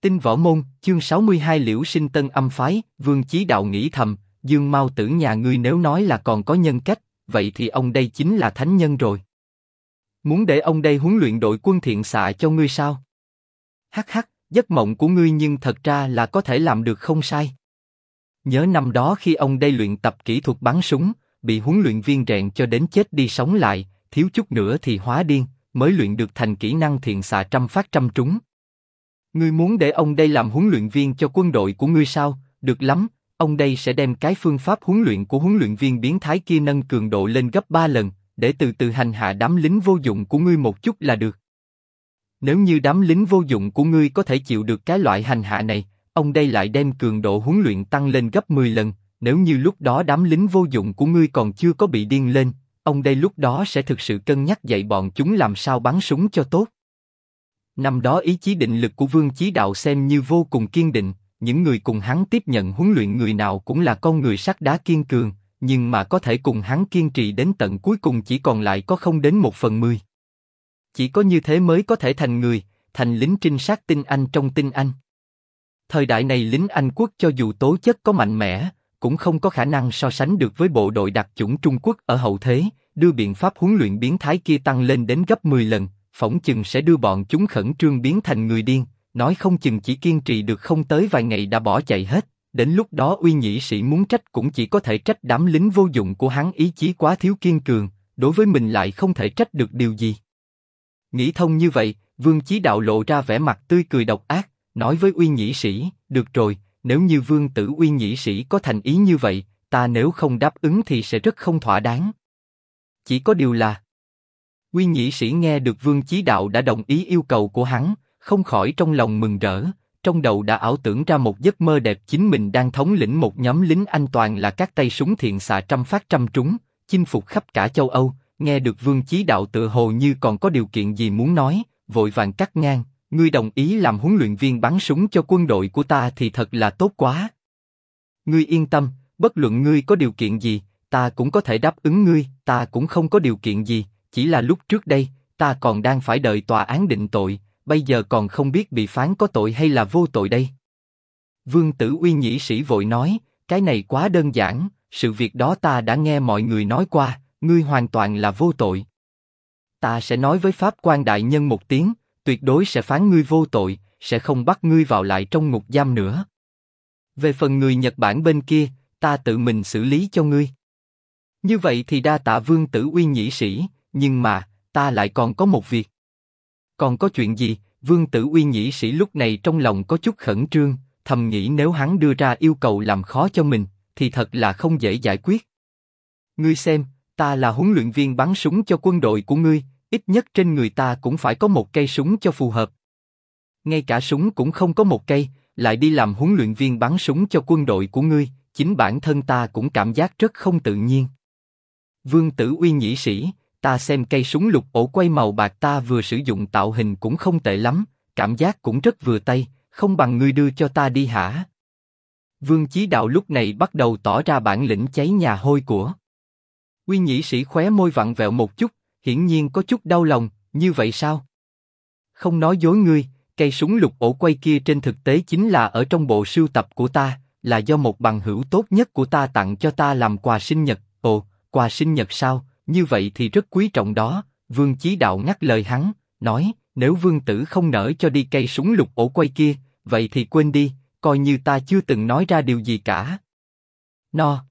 Tinh Võ Môn, chương 62 Liễu Sinh Tân Âm Phái. Vương Chí Đạo nghĩ thầm, Dương Mao Tử nhà ngươi nếu nói là còn có nhân cách, vậy thì ông đây chính là thánh nhân rồi. Muốn để ông đây huấn luyện đội quân thiện xạ cho ngươi sao? Hắc hắc, giấc mộng của ngươi nhưng thật ra là có thể làm được không sai. Nhớ năm đó khi ông đây luyện tập kỹ thuật bắn súng, bị huấn luyện viên rèn cho đến chết đi sống lại, thiếu chút nữa thì hóa điên, mới luyện được thành kỹ năng thiện xạ trăm phát trăm trúng. Ngươi muốn để ông đây làm huấn luyện viên cho quân đội của ngươi sao? Được lắm, ông đây sẽ đem cái phương pháp huấn luyện của huấn luyện viên biến thái kia nâng cường độ lên gấp 3 lần, để từ từ hành hạ đám lính vô dụng của ngươi một chút là được. Nếu như đám lính vô dụng của ngươi có thể chịu được cái loại hành hạ này, ông đây lại đem cường độ huấn luyện tăng lên gấp 10 lần. Nếu như lúc đó đám lính vô dụng của ngươi còn chưa có bị điên lên, ông đây lúc đó sẽ thực sự cân nhắc dạy bọn chúng làm sao bắn súng cho tốt. Năm đó ý chí định lực của Vương Chí Đạo xem như vô cùng kiên định, những người cùng hắn tiếp nhận huấn luyện người nào cũng là con người sắt đá kiên cường, nhưng mà có thể cùng hắn kiên trì đến tận cuối cùng chỉ còn lại có không đến 1/10. Chỉ có như thế mới có thể thành người, thành lính trinh sát tinh Anh trong tinh Anh. Thời đại này lính Anh quốc cho dù tố chất có mạnh mẽ, cũng không có khả năng so sánh được với bộ đội đặc chủng Trung Quốc ở hậu thế, đưa biện pháp huấn luyện biến thái kia tăng lên đến gấp 10 lần, phỏng chừng sẽ đưa bọn chúng khẩn trương biến thành người điên, nói không chừng chỉ kiên trì được không tới vài ngày đã bỏ chạy hết, đến lúc đó Uy Nhĩ Sĩ muốn trách cũng chỉ có thể trách đám lính vô dụng của hắn ý chí quá thiếu kiên cường, đối với mình lại không thể trách được điều gì. Nghĩ thông như vậy, Vương Chí Đạo lộ ra vẻ mặt tươi cười độc ác, nói với Uy Nhĩ Sĩ, được rồi, nếu như Vương tử Uy Nhĩ Sĩ có thành ý như vậy, ta nếu không đáp ứng thì sẽ rất không thỏa đáng. Chỉ có điều là, Uy Nhĩ Sĩ nghe được Vương Chí Đạo đã đồng ý yêu cầu của hắn, không khỏi trong lòng mừng rỡ, trong đầu đã ảo tưởng ra một giấc mơ đẹp chính mình đang thống lĩnh một nhóm lính Anh toàn là các tay súng thiện xạ trăm phát trăm trúng, chinh phục khắp cả châu Âu. Nghe được Vương Chí Đạo tựa hồ như còn có điều kiện gì muốn nói, vội vàng cắt ngang, ngươi đồng ý làm huấn luyện viên bắn súng cho quân đội của ta thì thật là tốt quá. Ngươi yên tâm, bất luận ngươi có điều kiện gì, ta cũng có thể đáp ứng ngươi, ta cũng không có điều kiện gì, chỉ là lúc trước đây, ta còn đang phải đợi tòa án định tội, bây giờ còn không biết bị phán có tội hay là vô tội đây. Vương tử Uy Nhĩ Sĩ vội nói, cái này quá đơn giản, sự việc đó ta đã nghe mọi người nói qua, ngươi hoàn toàn là vô tội. Ta sẽ nói với pháp quan đại nhân một tiếng, tuyệt đối sẽ phán ngươi vô tội, sẽ không bắt ngươi vào lại trong ngục giam nữa. Về phần người Nhật Bản bên kia, ta tự mình xử lý cho ngươi. Như vậy thì đa tạ Vương tử Uy Nhĩ Sĩ, nhưng mà, ta lại còn có một việc. Còn có chuyện gì? Vương tử Uy Nhĩ Sĩ lúc này trong lòng có chút khẩn trương, thầm nghĩ nếu hắn đưa ra yêu cầu làm khó cho mình, thì thật là không dễ giải quyết. Ngươi xem, ta là huấn luyện viên bắn súng cho quân đội của ngươi, ít nhất trên người ta cũng phải có một cây súng cho phù hợp. Ngay cả súng cũng không có một cây, lại đi làm huấn luyện viên bắn súng cho quân đội của ngươi, chính bản thân ta cũng cảm giác rất không tự nhiên. Vương tử Uy Nhĩ Sĩ, ta xem cây súng lục ổ quay màu bạc ta vừa sử dụng tạo hình cũng không tệ lắm, cảm giác cũng rất vừa tay, không bằng ngươi đưa cho ta đi hả? Vương Chí Đạo lúc này bắt đầu tỏ ra bản lĩnh cháy nhà hôi của. Uy Nhĩ Sĩ khóe môi vặn vẹo một chút, hiển nhiên có chút đau lòng, như vậy sao? Không nói dối ngươi, cây súng lục ổ quay kia trên thực tế chính là ở trong bộ sưu tập của ta, là do một bằng hữu tốt nhất của ta tặng cho ta làm quà sinh nhật. Ồ, quà sinh nhật sao? Như vậy thì rất quý trọng đó. Vương Chí Đạo ngắt lời hắn, nói, nếu vương tử không nỡ cho đi cây súng lục ổ quay kia, vậy thì quên đi, coi như ta chưa từng nói ra điều gì cả. No.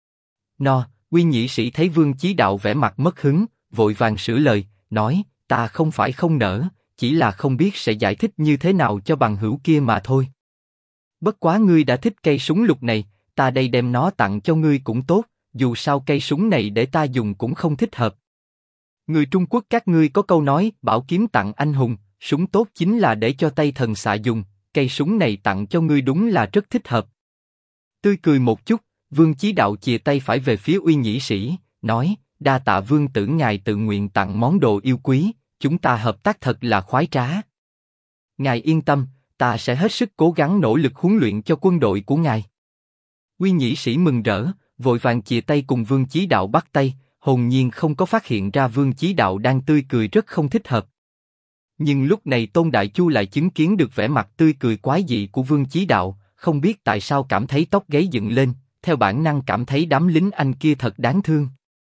Uy Nhĩ Sĩ thấy Vương Chí Đạo vẻ mặt mất hứng, vội vàng sửa lời, nói, ta không phải không nỡ, chỉ là không biết sẽ giải thích như thế nào cho bằng hữu kia mà thôi. Bất quá ngươi đã thích cây súng lục này, ta đây đem nó tặng cho ngươi cũng tốt, dù sao cây súng này để ta dùng cũng không thích hợp. Người Trung Quốc các ngươi có câu nói, bảo kiếm tặng anh hùng, súng tốt chính là để cho tay thần xạ dùng, cây súng này tặng cho ngươi đúng là rất thích hợp. Tươi cười một chút, Vương Chí Đạo chìa tay phải về phía Uy Nhĩ Sĩ, nói, đa tạ vương tử ngài tự nguyện tặng món đồ yêu quý, chúng ta hợp tác thật là khoái trá. Ngài yên tâm, ta sẽ hết sức cố gắng nỗ lực huấn luyện cho quân đội của ngài. Uy Nhĩ Sĩ mừng rỡ, vội vàng chìa tay cùng Vương Chí Đạo bắt tay, hồn nhiên không có phát hiện ra Vương Chí Đạo đang tươi cười rất không thích hợp. Nhưng lúc này Tôn Đại Chu lại chứng kiến được vẻ mặt tươi cười quái dị của Vương Chí Đạo, không biết tại sao cảm thấy tóc gáy dựng lên, theo bản năng cảm thấy đám lính Anh kia thật đáng thương.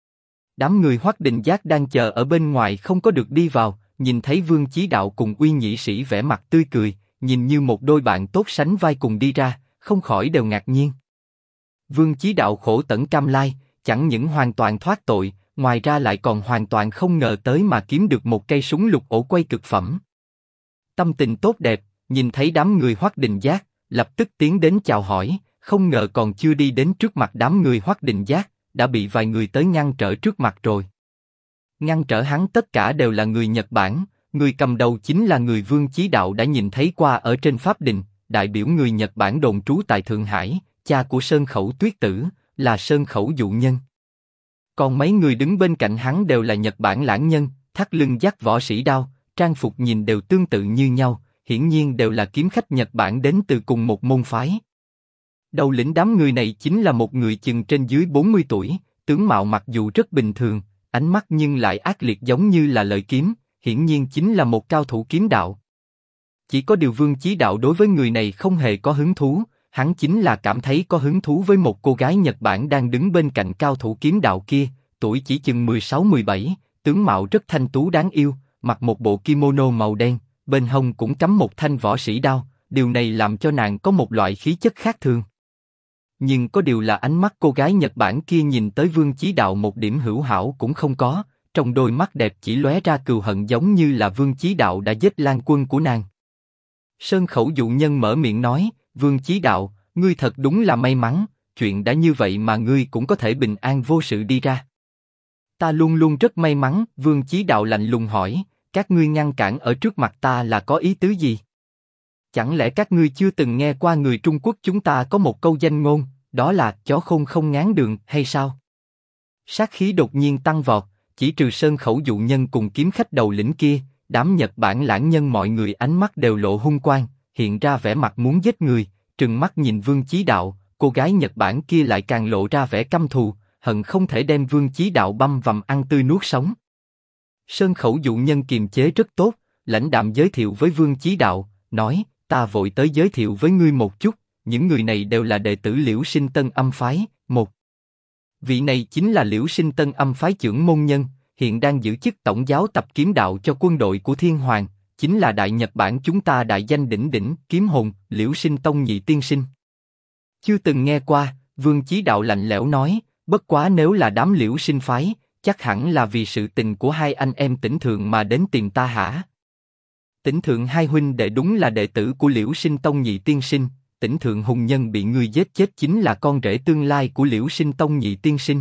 Đám người Hoắc Định Giác đang chờ ở bên ngoài không có được đi vào, nhìn thấy Vương Chí Đạo cùng Uy Nhĩ Sĩ vẻ mặt tươi cười, nhìn như một đôi bạn tốt sánh vai cùng đi ra, không khỏi đều ngạc nhiên. Vương Chí Đạo khổ tận cam lai, chẳng những hoàn toàn thoát tội, ngoài ra lại còn hoàn toàn không ngờ tới mà kiếm được một cây súng lục ổ quay cực phẩm. Tâm tình tốt đẹp, nhìn thấy đám người Hoắc Định Giác, lập tức tiến đến chào hỏi, không ngờ còn chưa đi đến trước mặt đám người Hoắc Định Giác, đã bị vài người tới ngăn trở trước mặt rồi. Ngăn trở hắn tất cả đều là người Nhật Bản, người cầm đầu chính là người Vương Chí Đạo đã nhìn thấy qua ở trên Pháp Đình, đại biểu người Nhật Bản đồn trú tại Thượng Hải, cha của Sơn Khẩu Tuyết Tử, là Sơn Khẩu Dụ Nhân. Còn mấy người đứng bên cạnh hắn đều là Nhật Bản lãng nhân, thắt lưng dắt võ sĩ đao, trang phục nhìn đều tương tự như nhau, hiển nhiên đều là kiếm khách Nhật Bản đến từ cùng một môn phái. Đầu lĩnh đám người này chính là một người chừng trên dưới 40 tuổi, tướng mạo mặc dù rất bình thường, ánh mắt nhưng lại ác liệt giống như là lợi kiếm, hiển nhiên chính là một cao thủ kiếm đạo. Chỉ có điều Vương Chí Đạo đối với người này không hề có hứng thú, hắn chính là cảm thấy có hứng thú với một cô gái Nhật Bản đang đứng bên cạnh cao thủ kiếm đạo kia, tuổi chỉ chừng 16-17, tướng mạo rất thanh tú đáng yêu, mặc một bộ kimono màu đen, bên hông cũng cắm một thanh võ sĩ đao, điều này làm cho nàng có một loại khí chất khác thường. Nhưng có điều là ánh mắt cô gái Nhật Bản kia nhìn tới Vương Chí Đạo một điểm hữu hảo cũng không có, trong đôi mắt đẹp chỉ lóe ra cừu hận giống như là Vương Chí Đạo đã giết lang quân của nàng. Sơn Khẩu Dụ Nhân mở miệng nói, Vương Chí Đạo, ngươi thật đúng là may mắn, chuyện đã như vậy mà ngươi cũng có thể bình an vô sự đi ra. Ta luôn luôn rất may mắn, Vương Chí Đạo lạnh lùng hỏi, các ngươi ngăn cản ở trước mặt ta là có ý tứ gì? Chẳng lẽ các ngươi chưa từng nghe qua người Trung Quốc chúng ta có một câu danh ngôn, đó là chó khôn không ngán đường hay sao? Sát khí đột nhiên tăng vọt, chỉ trừ Sơn Khẩu Dụ Nhân cùng kiếm khách đầu lĩnh kia, đám Nhật Bản lãng nhân mọi người ánh mắt đều lộ hung quang, hiện ra vẻ mặt muốn giết người, trừng mắt nhìn Vương Chí Đạo, cô gái Nhật Bản kia lại càng lộ ra vẻ căm thù, hận không thể đem Vương Chí Đạo băm vằm ăn tươi nuốt sống. Sơn Khẩu Dụ Nhân kiềm chế rất tốt, lãnh đạm giới thiệu với Vương Chí Đạo, nói, ta vội tới giới thiệu với ngươi một chút, những người này đều là đệ tử Liễu Sinh Tân Âm phái. Một vị này chính là Liễu Sinh Tân Âm phái trưởng môn nhân, hiện đang giữ chức tổng giáo tập kiếm đạo cho quân đội của Thiên Hoàng, chính là Đại Nhật Bản chúng ta đại danh đỉnh đỉnh kiếm hồn Liễu Sinh Tông nhị tiên sinh. Chưa từng nghe qua, Vương Chí Đạo lạnh lẽo nói, bất quá nếu là đám Liễu Sinh phái, chắc hẳn là vì sự tình của hai anh em Tĩnh Thượng mà đến tìm ta hả? Tĩnh Thượng hai huynh đệ đúng là đệ tử của Liễu Sinh Tông nhị tiên sinh, Tĩnh Thượng hùng nhân bị ngươi giết chết chính là con rể tương lai của Liễu Sinh Tông nhị tiên sinh.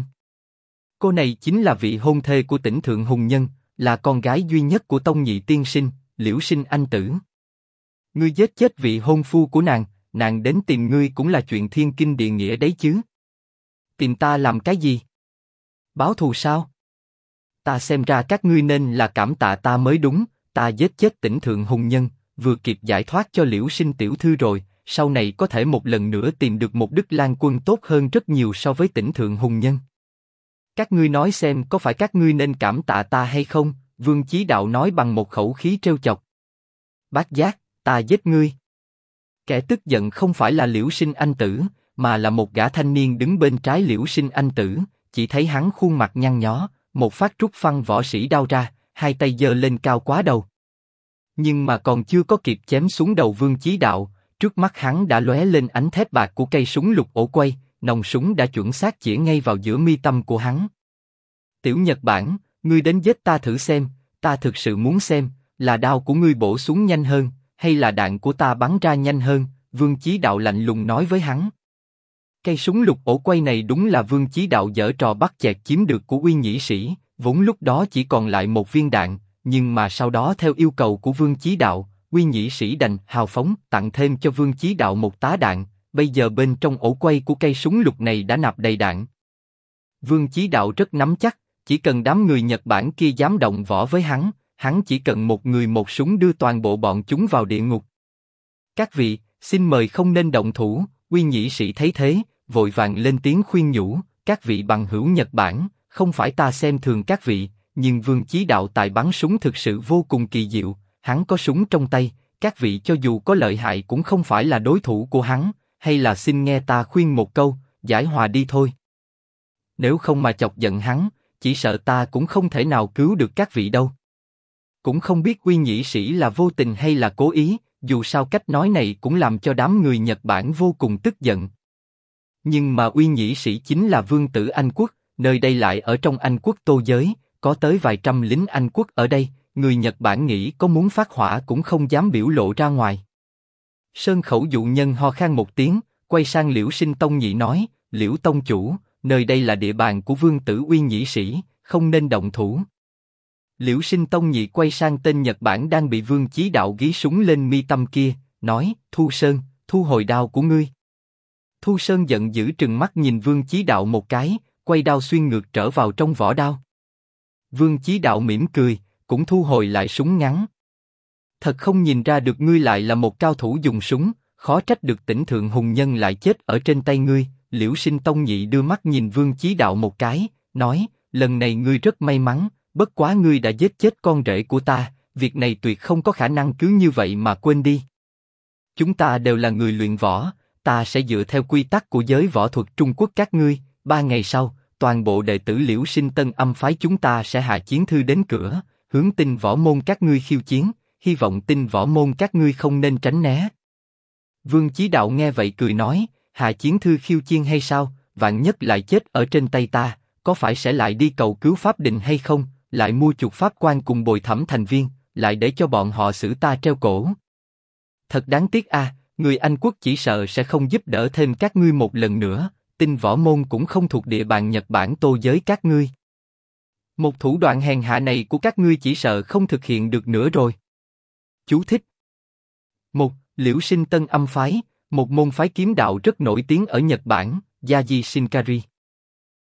Cô này chính là vị hôn thê của Tĩnh Thượng hùng nhân, là con gái duy nhất của Tông nhị tiên sinh, Liễu Sinh Anh tử. Ngươi giết chết vị hôn phu của nàng, nàng đến tìm ngươi cũng là chuyện thiên kinh địa nghĩa đấy chứ. Tìm ta làm cái gì? Báo thù sao? Ta xem ra các ngươi nên là cảm tạ ta mới đúng, ta giết chết Tĩnh Thượng hùng nhân, vừa kịp giải thoát cho Liễu Sinh tiểu thư rồi, sau này có thể một lần nữa tìm được một Đức Lang quân tốt hơn rất nhiều so với Tĩnh Thượng hùng nhân. Các ngươi nói xem có phải các ngươi nên cảm tạ ta hay không? Vương Chí Đạo nói bằng một khẩu khí trêu chọc. Bác Giác, ta giết ngươi. Kẻ tức giận không phải là Liễu Sinh Anh tử, mà là một gã thanh niên đứng bên trái Liễu Sinh Anh tử, chỉ thấy hắn khuôn mặt nhăn nhó, một phát rút phăng võ sĩ đao ra, hai tay giơ lên cao quá đầu. Nhưng mà còn chưa có kịp chém xuống đầu Vương Chí Đạo, trước mắt hắn đã lóe lên ánh thép bạc của cây súng lục ổ quay, nòng súng đã chuẩn xác chĩa ngay vào giữa mi tâm của hắn. Tiểu Nhật Bản, ngươi đến giết ta thử xem, ta thực sự muốn xem, là đao của ngươi bổ xuống nhanh hơn, hay là đạn của ta bắn ra nhanh hơn, Vương Chí Đạo lạnh lùng nói với hắn. Cây súng lục ổ quay này đúng là Vương Chí Đạo giở trò bắt chẹt chiếm được của Uy Nhĩ Sĩ, vốn lúc đó chỉ còn lại một viên đạn, nhưng mà sau đó theo yêu cầu của Vương Chí Đạo, Uy Nhĩ Sĩ đành hào phóng tặng thêm cho Vương Chí Đạo một tá đạn, bây giờ bên trong ổ quay của cây súng lục này đã nạp đầy đạn. Vương Chí Đạo rất nắm chắc, chỉ cần đám người Nhật Bản kia dám động võ với hắn chỉ cần một người một súng đưa toàn bộ bọn chúng vào địa ngục. Các vị, xin mời không nên động thủ. Uy Nhĩ Sĩ thấy thế, vội vàng lên tiếng khuyên nhủ, các vị bằng hữu Nhật Bản, không phải ta xem thường các vị, nhưng Vương Chí Đạo tài bắn súng thực sự vô cùng kỳ diệu, hắn có súng trong tay, các vị cho dù có lợi hại cũng không phải là đối thủ của hắn, hay là xin nghe ta khuyên một câu, giải hòa đi thôi. Nếu không mà chọc giận hắn, chỉ sợ ta cũng không thể nào cứu được các vị đâu. Cũng không biết Uy nhĩ sĩ là vô tình hay là cố ý, dù sao cách nói này cũng làm cho đám người Nhật Bản vô cùng tức giận. Nhưng mà Uy nhĩ sĩ chính là vương tử Anh quốc, nơi đây lại ở trong Anh quốc Tô giới, có tới vài trăm lính Anh quốc ở đây, người Nhật Bản nghĩ có muốn phát hỏa cũng không dám biểu lộ ra ngoài. Sơn Khẩu dụ nhân ho khan một tiếng, quay sang Liễu Sinh Tông Nhị nói, Liễu Tông chủ, nơi đây là địa bàn của vương tử Uy nhĩ sĩ, không nên động thủ. Liễu Sinh Tông Nhị quay sang tên Nhật Bản đang bị Vương Chí Đạo gí súng lên mi tâm kia, nói, Thu Sơn, thu hồi đao của ngươi. Thu Sơn giận dữ trừng mắt nhìn Vương Chí Đạo một cái, quay đao xuyên ngược trở vào trong vỏ đao. Vương Chí Đạo mỉm cười, cũng thu hồi lại súng ngắn. Thật không nhìn ra được ngươi lại là một cao thủ dùng súng, khó trách được Tỉnh Thượng Hùng Nhân lại chết ở trên tay ngươi. Liễu Sinh Tông Nhị đưa mắt nhìn Vương Chí Đạo một cái, nói, lần này ngươi rất may mắn, bất quá ngươi đã giết chết con rể của ta, việc này tuyệt không có khả năng cứ như vậy mà quên đi. Chúng ta đều là người luyện võ, ta sẽ dựa theo quy tắc của giới võ thuật Trung Quốc các ngươi, 3 ngày sau, toàn bộ đệ tử Liễu Sinh Tân Âm phái chúng ta sẽ hạ chiến thư đến cửa, hướng Tinh Võ môn các ngươi khiêu chiến, hy vọng Tinh Võ môn các ngươi không nên tránh né. Vương Chí Đạo nghe vậy cười nói, hạ chiến thư khiêu chiến hay sao, vạn nhất lại chết ở trên tay ta, có phải sẽ lại đi cầu cứu pháp đình hay không, lại mua chuộc pháp quan cùng bồi thẩm thành viên, lại để cho bọn họ xử ta treo cổ. Thật đáng tiếc a, người Anh quốc chỉ sợ sẽ không giúp đỡ thêm các ngươi một lần nữa, Tinh Võ môn cũng không thuộc địa bàn Nhật Bản Tô giới các ngươi. Một thủ đoạn hèn hạ này của các ngươi chỉ sợ không thực hiện được nữa rồi. Chú thích. Một, Liễu Sinh Tân Âm phái, một môn phái kiếm đạo rất nổi tiếng ở Nhật Bản, Yaji Shinkari.